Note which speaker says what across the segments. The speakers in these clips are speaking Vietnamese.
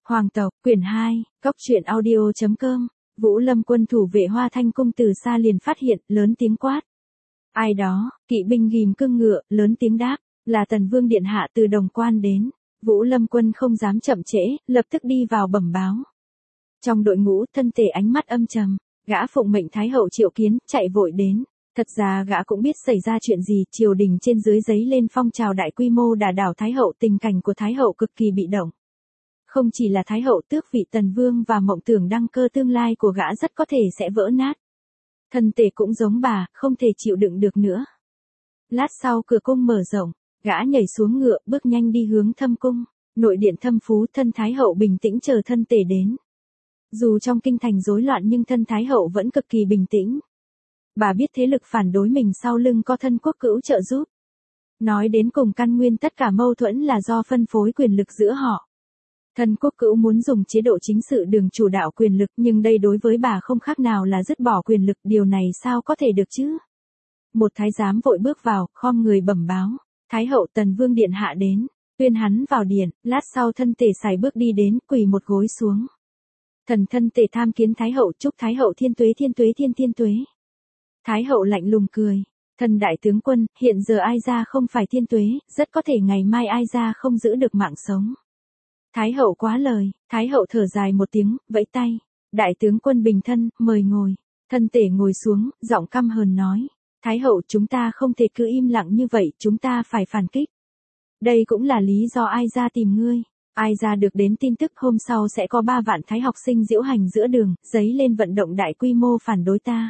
Speaker 1: Hoàng tộc, quyển 2, Cóc truyện audio.com. Vũ Lâm quân thủ vệ Hoa Thanh cung từ xa liền phát hiện, lớn tiếng quát. Ai đó, kỵ binh ghim cương ngựa, lớn tiếng đáp, là Tần Vương điện hạ từ Đồng Quan đến. Vũ Lâm quân không dám chậm trễ, lập tức đi vào bẩm báo. Trong đội ngũ, thân thể ánh mắt âm trầm, gã phụng mệnh Thái hậu triệu kiến, chạy vội đến. Thật ra gã cũng biết xảy ra chuyện gì, triều đình trên dưới giấy lên phong trào đại quy mô đả đảo Thái hậu, tình cảnh của Thái hậu cực kỳ bị động. Không chỉ là Thái hậu, tước vị Tần Vương và mộng tưởng đăng cơ tương lai của gã rất có thể sẽ vỡ nát. Thân thể cũng giống bà, không thể chịu đựng được nữa. Lát sau cửa cung mở rộng, gã nhảy xuống ngựa, bước nhanh đi hướng Thâm cung. Nội điện Thâm Phú, thân Thái hậu bình tĩnh chờ thân tể đến. Dù trong kinh thành rối loạn nhưng thân Thái hậu vẫn cực kỳ bình tĩnh. Bà biết thế lực phản đối mình sau lưng có thân quốc cữu trợ giúp. Nói đến cùng căn nguyên tất cả mâu thuẫn là do phân phối quyền lực giữa họ. Thân quốc cữu muốn dùng chế độ chính sự đường chủ đạo quyền lực, nhưng đây đối với bà không khác nào là dứt bỏ quyền lực, điều này sao có thể được chứ? Một thái giám vội bước vào, khom người bẩm báo, Thái hậu Tần Vương điện hạ đến, tuyên hắn vào điện. Lát sau thân tể sải bước đi đến, quỳ một gối xuống. Thân tể tham kiến Thái hậu, chúc Thái hậu thiên tuế thiên tuế. Thái hậu lạnh lùng cười, thân đại tướng quân, hiện giờ ai ra không phải thiên tuế, rất có thể ngày mai ai ra không giữ được mạng sống. Thái hậu quá lời, Thái hậu thở dài một tiếng, vẫy tay, đại tướng quân bình thân, mời ngồi. Thân tể ngồi xuống, giọng căm hờn nói, Thái hậu chúng ta không thể cứ im lặng như vậy, chúng ta phải phản kích. Đây cũng là lý do ai ra tìm ngươi. Ai ra được đến tin tức hôm sau sẽ có 3 vạn Thái học sinh diễu hành giữa đường, giấy lên vận động đại quy mô phản đối ta.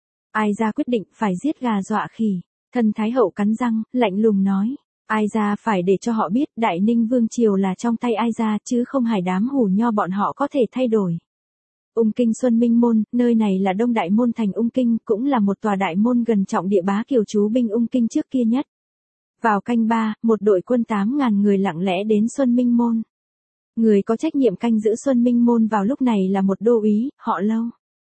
Speaker 1: Ai ra quyết định phải giết gà dọa khỉ. Thân Thái hậu cắn răng, lạnh lùng nói, ai ra phải để cho họ biết Đại Ninh Vương Triều là trong tay ai ra chứ không phải đám hủ nho bọn họ có thể thay đổi. Ung Kinh Xuân Minh Môn, nơi này là Đông Đại Môn thành Ung Kinh, cũng là một tòa đại môn gần trọng địa bá kiều trú binh Ung Kinh trước kia nhất. Vào canh 3, một đội quân 8.000 người lặng lẽ đến Xuân Minh Môn. Người có trách nhiệm canh giữ Xuân Minh Môn vào lúc này là một đô úy, họ Lâu.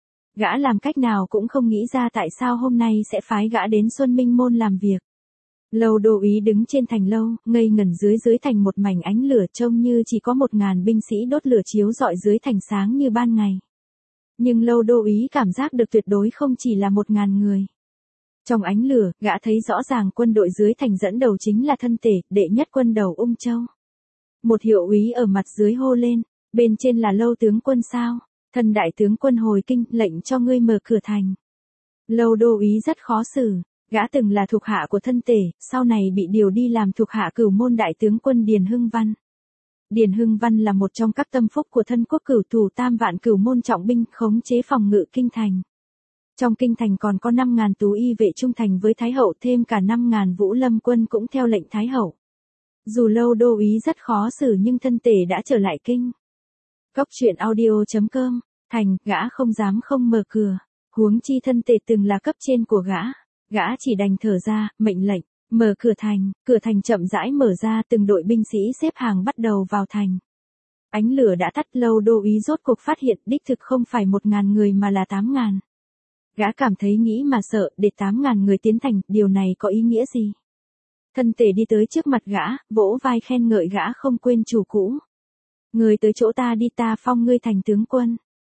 Speaker 1: Gã làm cách nào cũng không nghĩ ra tại sao hôm nay sẽ phái gã đến Xuân Minh Môn làm việc. Lâu đô úy đứng trên thành lâu, ngây ngẩn dưới thành một mảnh ánh lửa trông như chỉ có 1.000 binh sĩ đốt lửa chiếu rọi dưới thành sáng như ban ngày. Nhưng lâu đô úy cảm giác được tuyệt đối không chỉ là 1.000 người. Trong ánh lửa, gã thấy rõ ràng quân đội dưới thành dẫn đầu chính là thân tể, đệ nhất quân đầu Ung Châu. Một hiệu úy ở mặt dưới hô lên, bên trên là Lâu tướng quân sao? Thân đại tướng quân hồi kinh, lệnh cho ngươi mở cửa thành. Lâu đô úy rất khó xử, gã từng là thuộc hạ của thân tể, sau này bị điều đi làm thuộc hạ Cửu Môn đại tướng quân Điền Hưng Văn. Điền Hưng Văn là một trong các tâm phúc của thân quốc cửu thủ 3 vạn Cửu Môn trọng binh khống chế phòng ngự kinh thành. Trong kinh thành còn có 5.000 tú y vệ trung thành với Thái hậu, thêm cả 5.000 Vũ Lâm quân cũng theo lệnh Thái hậu. Dù lâu đô úy rất khó xử nhưng thân tể đã trở lại kinh. Cóc truyện audio.com, thành, gã không dám không mở cửa, huống chi thân tể từng là cấp trên của gã chỉ đành thở ra, mệnh lệnh, mở cửa thành chậm rãi mở ra, từng đội binh sĩ xếp hàng bắt đầu vào thành. Ánh lửa đã tắt, lâu đô úy rốt cuộc phát hiện đích thực không phải 1.000 người mà là 8.000. Gã cảm thấy nghĩ mà sợ, để 8.000 người tiến thành, điều này có ý nghĩa gì? Thân tể đi tới trước mặt gã, vỗ vai khen ngợi gã không quên chủ cũ. Người tới chỗ ta đi, ta phong ngươi thành tướng quân.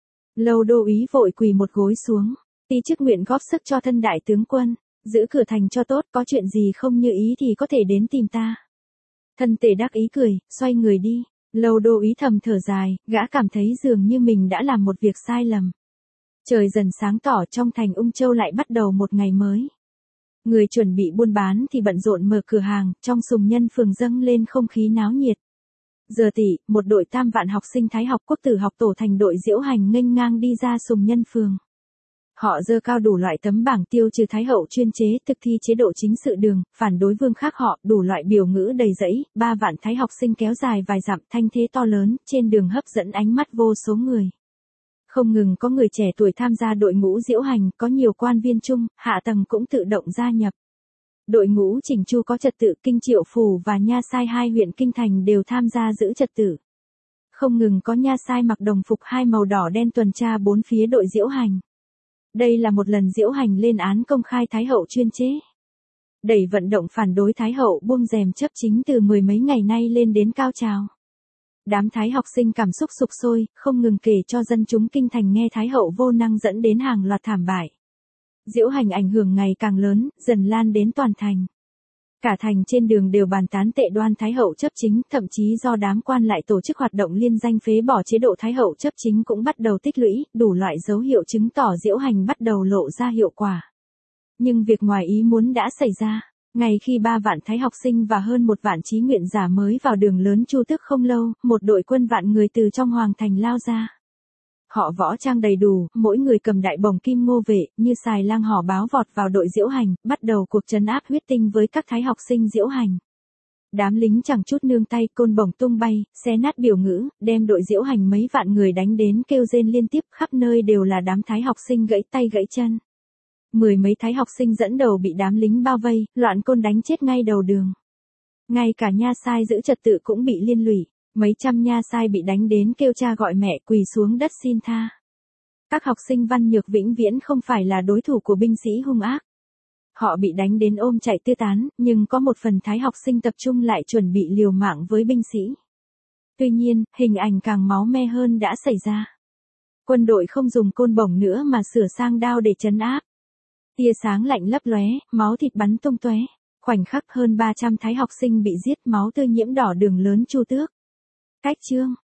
Speaker 1: Lâu đô úy vội quỳ một gối xuống, ti chức nguyện góp sức cho thân đại tướng quân, giữ cửa thành cho tốt, có chuyện gì không như ý thì có thể đến tìm ta. Thân tể đắc ý cười, xoay người đi. Lâu đô úy thầm thở dài, gã cảm thấy dường như mình đã làm một việc sai lầm. Trời dần sáng tỏ, trong thành Ung Châu lại bắt đầu một ngày mới. Người chuẩn bị buôn bán thì bận rộn mở cửa hàng, trong Sùng Nhân phường dâng lên không khí náo nhiệt. Giờ tỉ, một đội 3 vạn học sinh Thái học quốc tử học tổ thành đội diễu hành nghênh ngang đi ra Sùng Nhân phường. Họ giơ cao đủ loại tấm bảng tiêu trừ Thái hậu chuyên chế, thực thi chế độ chính sự đường, phản đối vương khác họ, đủ loại biểu ngữ đầy rẫy. 3 vạn Thái học sinh kéo dài vài dặm, thanh thế to lớn, trên đường hấp dẫn ánh mắt vô số người. Không ngừng có người trẻ tuổi tham gia đội ngũ diễu hành, có nhiều quan viên trung, hạ tầng cũng tự động gia nhập. Đội ngũ chỉnh chu có trật tự, Kinh Triệu Phủ và Nha Sai 2 huyện kinh thành đều tham gia giữ trật tự. Không ngừng có Nha Sai mặc đồng phục 2 màu đỏ đen tuần tra 4 phía đội diễu hành. Đây là một lần diễu hành lên án công khai Thái hậu chuyên chế. Đẩy vận động phản đối Thái hậu buông rèm chấp chính từ 10 mấy ngày nay lên đến cao trào. Đám thái học sinh cảm xúc sục sôi, không ngừng kể cho dân chúng kinh thành nghe Thái hậu vô năng dẫn đến hàng loạt thảm bại. Diễu hành ảnh hưởng ngày càng lớn, dần lan đến toàn thành. Cả thành trên đường đều bàn tán tệ đoan Thái hậu chấp chính, thậm chí do đám quan lại tổ chức hoạt động liên danh phế bỏ chế độ Thái hậu chấp chính cũng bắt đầu tích lũy, đủ loại dấu hiệu chứng tỏ diễu hành bắt đầu lộ ra hiệu quả. Nhưng việc ngoài ý muốn đã xảy ra. Ngày khi 3 vạn thái học sinh và hơn 1 vạn chí nguyện giả mới vào đường lớn Chu Tước không lâu, một đội quân vạn người từ trong hoàng thành lao ra. Họ võ trang đầy đủ, mỗi người cầm đại bổng kim ngô vệ, như xài lang hò báo vọt vào đội diễu hành, bắt đầu cuộc trấn áp huyết tinh với các thái học sinh diễu hành. Đám lính chẳng chút nương tay, côn bổng tung bay, xé nát biểu ngữ, đem đội diễu hành mấy vạn người đánh đến kêu rên liên tiếp, khắp nơi đều là đám thái học sinh gãy tay gãy chân. 10 mấy thái học sinh dẫn đầu bị đám lính bao vây, loạn côn đánh chết ngay đầu đường. Ngay cả nha sai giữ trật tự cũng bị liên lụy, mấy trăm nha sai bị đánh đến kêu cha gọi mẹ quỳ xuống đất xin tha. Các học sinh văn nhược vĩnh viễn không phải là đối thủ của binh sĩ hung ác. Họ bị đánh đến ôm chạy tứ tán, nhưng có một phần thái học sinh tập trung lại chuẩn bị liều mạng với binh sĩ. Tuy nhiên, hình ảnh càng máu me hơn đã xảy ra. Quân đội không dùng côn bổng nữa mà sửa sang đao để trấn áp. Tia sáng lạnh lấp lóe, máu thịt bắn tung tóe. Khoảnh khắc hơn 300 thái học sinh bị giết, máu tươi nhiễm đỏ đường lớn Chu Tước. Cách chương